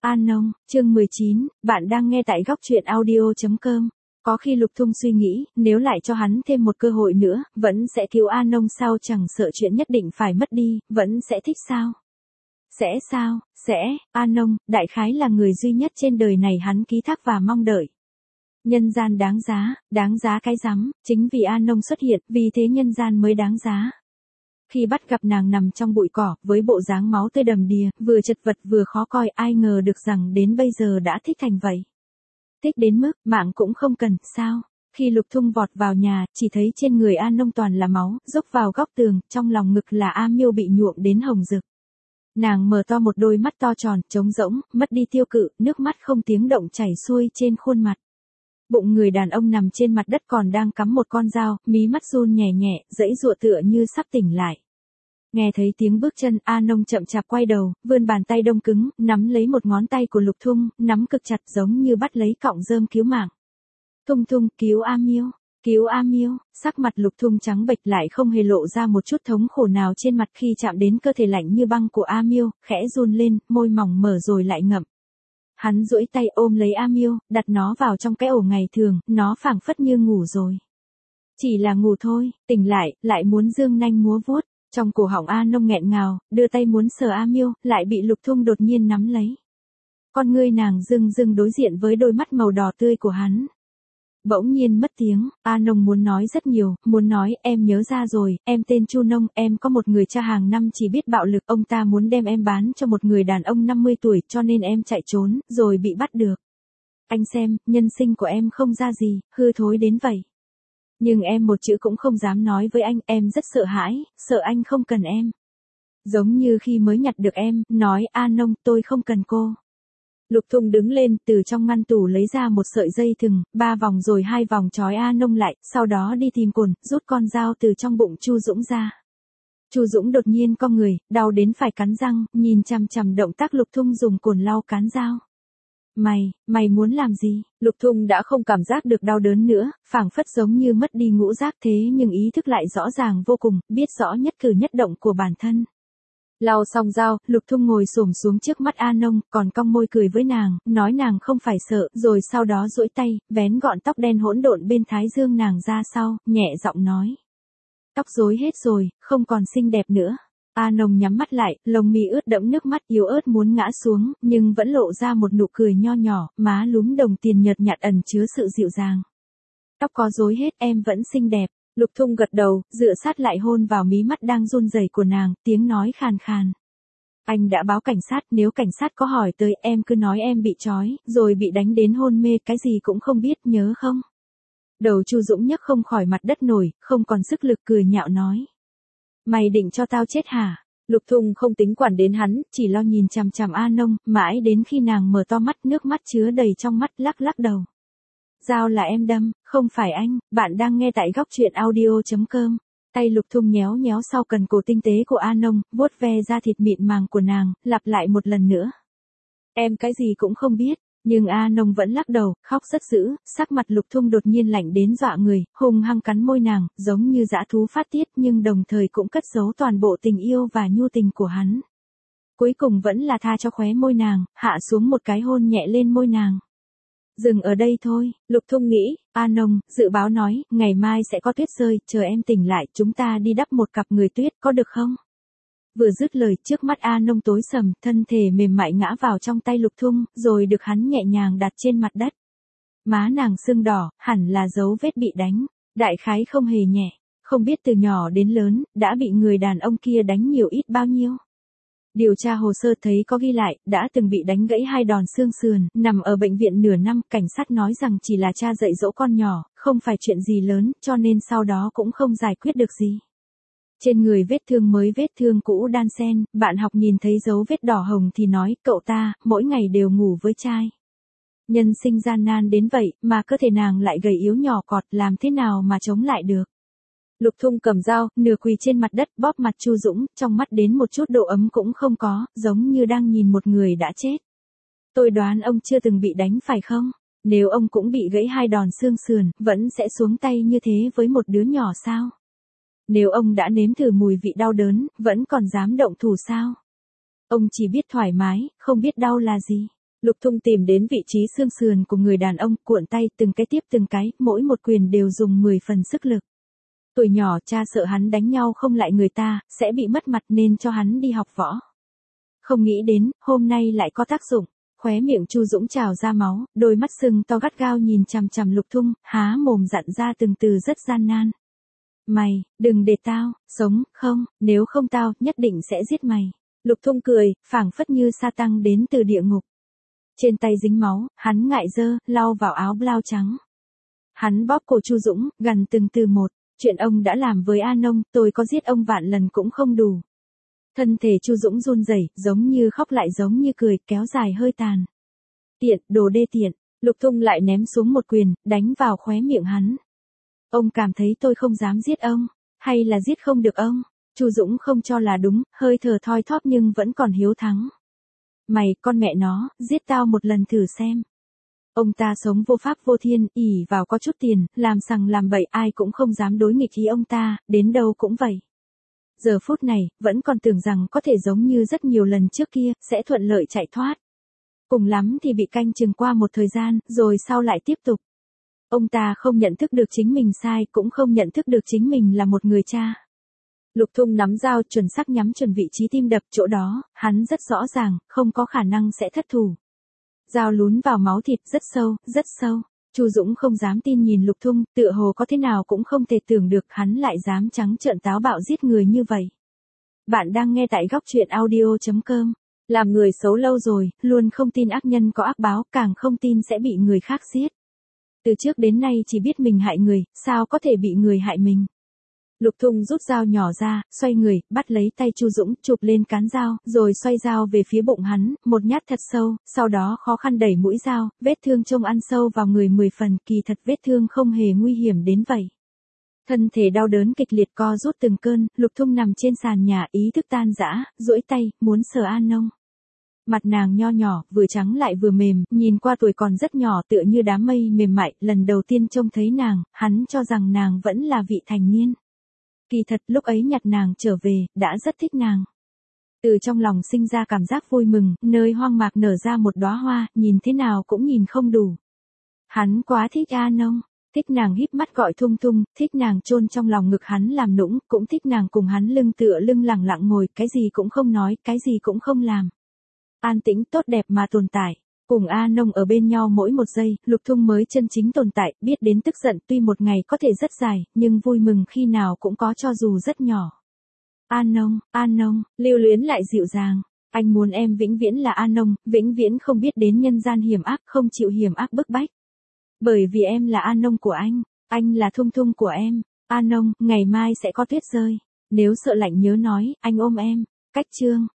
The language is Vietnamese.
An Nông, chương 19, bạn đang nghe tại góc truyện audio.com. Có khi Lục Thung suy nghĩ, nếu lại cho hắn thêm một cơ hội nữa, vẫn sẽ cứu An Nông sao, chẳng sợ chuyện nhất định phải mất đi, vẫn sẽ thích sao? Sẽ sao? Sẽ, An Nông, đại khái là người duy nhất trên đời này hắn ký thác và mong đợi. Nhân gian đáng giá cái rắm, chính vì An Nông xuất hiện, vì thế nhân gian mới đáng giá. Khi bắt gặp nàng nằm trong bụi cỏ, với bộ dáng máu tươi đầm đìa, vừa chật vật vừa khó coi, ai ngờ được rằng đến bây giờ đã thích thành vậy. Thích đến mức, mạng cũng không cần, sao? Khi Lục Thung vọt vào nhà, chỉ thấy trên người An Nông toàn là máu, dốc vào góc tường, trong lòng ngực là A Miêu bị nhuộm đến hồng rực. Nàng mở to một đôi mắt to tròn, trống rỗng, mất đi tiêu cự, nước mắt không tiếng động chảy xuôi trên khuôn mặt. Bụng người đàn ông nằm trên mặt đất còn đang cắm một con dao, mí mắt run nhẹ nhẹ, giãy giụa tựa như sắp tỉnh lại. Nghe thấy tiếng bước chân, An Nông chậm chạp quay đầu, vươn bàn tay đông cứng, nắm lấy một ngón tay của Lục Thung, nắm cực chặt giống như bắt lấy cọng rơm cứu mạng. Thung Thung, cứu A Miêu, cứu A Miêu. Sắc mặt Lục Thung trắng bệch lại không hề lộ ra một chút thống khổ nào trên mặt khi chạm đến cơ thể lạnh như băng của A Miêu, khẽ run lên, môi mỏng mở rồi lại ngậm. Hắn duỗi tay ôm lấy A Miêu, đặt nó vào trong cái ổ ngày thường, nó phảng phất như ngủ rồi. Chỉ là ngủ thôi, tỉnh lại muốn giương nanh múa vuốt. Trong cổ họng A Nông nghẹn ngào, đưa tay muốn sờ A Miêu, lại bị Lục Thung đột nhiên nắm lấy. Con ngươi nàng rưng rưng đối diện với đôi mắt màu đỏ tươi của hắn. Bỗng nhiên mất tiếng, A Nông muốn nói rất nhiều, muốn nói, em nhớ ra rồi, em tên Chu Nông, em có một người cha hàng năm chỉ biết bạo lực, ông ta muốn đem em bán cho một người đàn ông 50 tuổi, cho nên em chạy trốn, rồi bị bắt được. Anh xem, nhân sinh của em không ra gì, hư thối đến vậy. Nhưng em một chữ cũng không dám nói với anh, em rất sợ hãi, sợ anh không cần em. Giống như khi mới nhặt được em, nói An Nông, tôi không cần cô. Lục Thung đứng lên, từ trong ngăn tủ lấy ra một sợi dây thừng, 3 vòng rồi 2 vòng trói An Nông lại, sau đó đi tìm cồn, rút con dao từ trong bụng Chu Dũng ra. Chu Dũng đột nhiên cong người, đau đến phải cắn răng, nhìn chằm chằm động tác Lục Thung dùng cồn lau cán dao. Mày muốn làm gì? Lục Thung đã không cảm giác được đau đớn nữa, phảng phất giống như mất đi ngũ giác, thế nhưng ý thức lại rõ ràng vô cùng, biết rõ nhất cử nhất động của bản thân. Lau xong dao, Lục Thung ngồi xổm xuống trước mắt An Nông, còn cong môi cười với nàng, nói nàng không phải sợ, rồi sau đó duỗi tay, vén gọn tóc đen hỗn độn bên thái dương nàng ra sau, nhẹ giọng nói. Tóc rối hết rồi, không còn xinh đẹp nữa. An Nông nhắm mắt lại, lông mi ướt đẫm nước mắt, yếu ớt muốn ngã xuống, nhưng vẫn lộ ra một nụ cười nho nhỏ, má lúm đồng tiền nhợt nhạt ẩn chứa sự dịu dàng. Tóc có rối hết, em vẫn xinh đẹp. Lục Thung gật đầu, dựa sát lại hôn vào mí mắt đang run rẩy của nàng, tiếng nói khàn khàn. Anh đã báo cảnh sát, nếu cảnh sát có hỏi tới em cứ nói em bị trói, rồi bị đánh đến hôn mê, cái gì cũng không biết, nhớ không? Đầu Chu Dũng nhấc không khỏi mặt đất nổi, không còn sức lực, cười nhạo nói. Mày định cho tao chết hả? Lục Thung không tính quản đến hắn, chỉ lo nhìn chằm chằm An Nông, mãi đến khi nàng mở to mắt, nước mắt chứa đầy trong mắt, lắc lắc đầu. Dao là em đâm, không phải anh, bạn đang nghe tại góc truyện audio.com. Tay Lục Thung nhéo nhéo sau cần cổ tinh tế của An Nông, vuốt ve da thịt mịn màng của nàng, lặp lại một lần nữa. Em cái gì cũng không biết. Nhưng A Nông vẫn lắc đầu, khóc rất dữ, sắc mặt Lục Thung đột nhiên lạnh đến dọa người, hung hăng cắn môi nàng, giống như dã thú phát tiết nhưng đồng thời cũng cất giấu toàn bộ tình yêu và nhu tình của hắn. Cuối cùng vẫn là tha cho khóe môi nàng, hạ xuống một cái hôn nhẹ lên môi nàng. Dừng ở đây thôi, Lục Thung nghĩ, A Nông, dự báo nói, ngày mai sẽ có tuyết rơi, chờ em tỉnh lại, chúng ta đi đắp một cặp người tuyết, có được không? Vừa dứt lời, trước mắt A Nông tối sầm, thân thể mềm mại ngã vào trong tay Lục Thung, rồi được hắn nhẹ nhàng đặt trên mặt đất. Má nàng sưng đỏ, hẳn là dấu vết bị đánh, đại khái không hề nhẹ, không biết từ nhỏ đến lớn, đã bị người đàn ông kia đánh nhiều ít bao nhiêu. Điều tra hồ sơ thấy có ghi lại, đã từng bị đánh gãy 2 đòn xương sườn, nằm ở bệnh viện nửa năm, cảnh sát nói rằng chỉ là cha dạy dỗ con nhỏ, không phải chuyện gì lớn, cho nên sau đó cũng không giải quyết được gì. Trên người vết thương mới vết thương cũ đan xen, bạn học nhìn thấy dấu vết đỏ hồng thì nói, cậu ta, mỗi ngày đều ngủ với trai. Nhân sinh gian nan đến vậy, mà cơ thể nàng lại gầy yếu nhỏ cọt, làm thế nào mà chống lại được. Lục Thung cầm dao, nửa quỳ trên mặt đất, bóp mặt Chu Dũng, trong mắt đến một chút độ ấm cũng không có, giống như đang nhìn một người đã chết. Tôi đoán ông chưa từng bị đánh phải không? Nếu ông cũng bị gãy 2 đòn xương sườn, vẫn sẽ xuống tay như thế với một đứa nhỏ sao? Nếu ông đã nếm thử mùi vị đau đớn, vẫn còn dám động thủ sao? Ông chỉ biết thoải mái, không biết đau là gì. Lục Thung tìm đến vị trí xương sườn của người đàn ông, cuộn tay từng cái tiếp từng cái, mỗi một quyền đều dùng 10 phần sức lực. Tuổi nhỏ cha sợ hắn đánh nhau không lại người ta, sẽ bị mất mặt nên cho hắn đi học võ. Không nghĩ đến, hôm nay lại có tác dụng. Khóe miệng Chu Dũng trào ra máu, đôi mắt sưng to gắt gao nhìn chằm chằm Lục Thung, há mồm dặn ra từng từ rất gian nan. Mày, đừng để tao, sống, không, nếu không tao, nhất định sẽ giết mày. Lục Thung cười, phảng phất như sa tăng đến từ địa ngục. Trên tay dính máu, hắn ngại dơ, lau vào áo blau trắng. Hắn bóp cổ Chu Dũng, gằn từng từ một, chuyện ông đã làm với A Nông, tôi có giết ông vạn lần cũng không đủ. Thân thể Chu Dũng run rẩy, giống như khóc lại giống như cười, kéo dài hơi tàn. Tiện, đồ đê tiện. Lục Thung lại ném xuống một quyền, đánh vào khóe miệng hắn. Ông cảm thấy tôi không dám giết ông, hay là giết không được ông? Chu Dũng không cho là đúng, hơi thở thoi thóp nhưng vẫn còn hiếu thắng. Mày, con mẹ nó, giết tao một lần thử xem. Ông ta sống vô pháp vô thiên, ỷ vào có chút tiền, làm sằng làm bậy, ai cũng không dám đối nghịch ý ông ta, đến đâu cũng vậy. Giờ phút này, vẫn còn tưởng rằng có thể giống như rất nhiều lần trước kia, sẽ thuận lợi chạy thoát. Cùng lắm thì bị canh chừng qua một thời gian, rồi sau lại tiếp tục. Ông ta không nhận thức được chính mình sai, cũng không nhận thức được chính mình là một người cha. Lục Thung nắm dao chuẩn xác nhắm chuẩn vị trí tim đập, chỗ đó, hắn rất rõ ràng, không có khả năng sẽ thất thủ. Dao lún vào máu thịt rất sâu, rất sâu. Chu Dũng không dám tin nhìn Lục Thung, tựa hồ có thế nào cũng không thể tưởng được hắn lại dám trắng trợn táo bạo giết người như vậy. Bạn đang nghe tại góc truyện audio.com. Làm người xấu lâu rồi, luôn không tin ác nhân có ác báo, càng không tin sẽ bị người khác giết. Từ trước đến nay chỉ biết mình hại người, sao có thể bị người hại mình. Lục Thung rút dao nhỏ ra, xoay người, bắt lấy tay Chu Dũng, chụp lên cán dao, rồi xoay dao về phía bụng hắn, một nhát thật sâu, sau đó khó khăn đẩy mũi dao, vết thương trông ăn sâu vào người 10 phần, kỳ thật vết thương không hề nguy hiểm đến vậy. Thân thể đau đớn kịch liệt co rút từng cơn, Lục Thung nằm trên sàn nhà, ý thức tan rã, duỗi tay, muốn sờ A Nông. Mặt nàng nho nhỏ, vừa trắng lại vừa mềm, nhìn qua tuổi còn rất nhỏ tựa như đám mây mềm mại, lần đầu tiên trông thấy nàng, hắn cho rằng nàng vẫn là vị thành niên. Kỳ thật lúc ấy nhặt nàng trở về, đã rất thích nàng. Từ trong lòng sinh ra cảm giác vui mừng, nơi hoang mạc nở ra một đóa hoa, nhìn thế nào cũng nhìn không đủ. Hắn quá thích A Nông, thích nàng híp mắt gọi Thung Thung, thích nàng chôn trong lòng ngực hắn làm nũng, cũng thích nàng cùng hắn lưng tựa lưng lẳng lặng ngồi, cái gì cũng không nói, cái gì cũng không làm. An tĩnh tốt đẹp mà tồn tại. Cùng A Nông ở bên nhau mỗi một giây, Lục Thung mới chân chính tồn tại, biết đến tức giận tuy một ngày có thể rất dài, nhưng vui mừng khi nào cũng có cho dù rất nhỏ. A Nông, lưu luyến lại dịu dàng. Anh muốn em vĩnh viễn là A Nông, vĩnh viễn không biết đến nhân gian hiểm ác, không chịu hiểm ác bức bách. Bởi vì em là A Nông của anh là Thung Thung của em. A Nông, ngày mai sẽ có tuyết rơi. Nếu sợ lạnh nhớ nói, anh ôm em. Cách chương.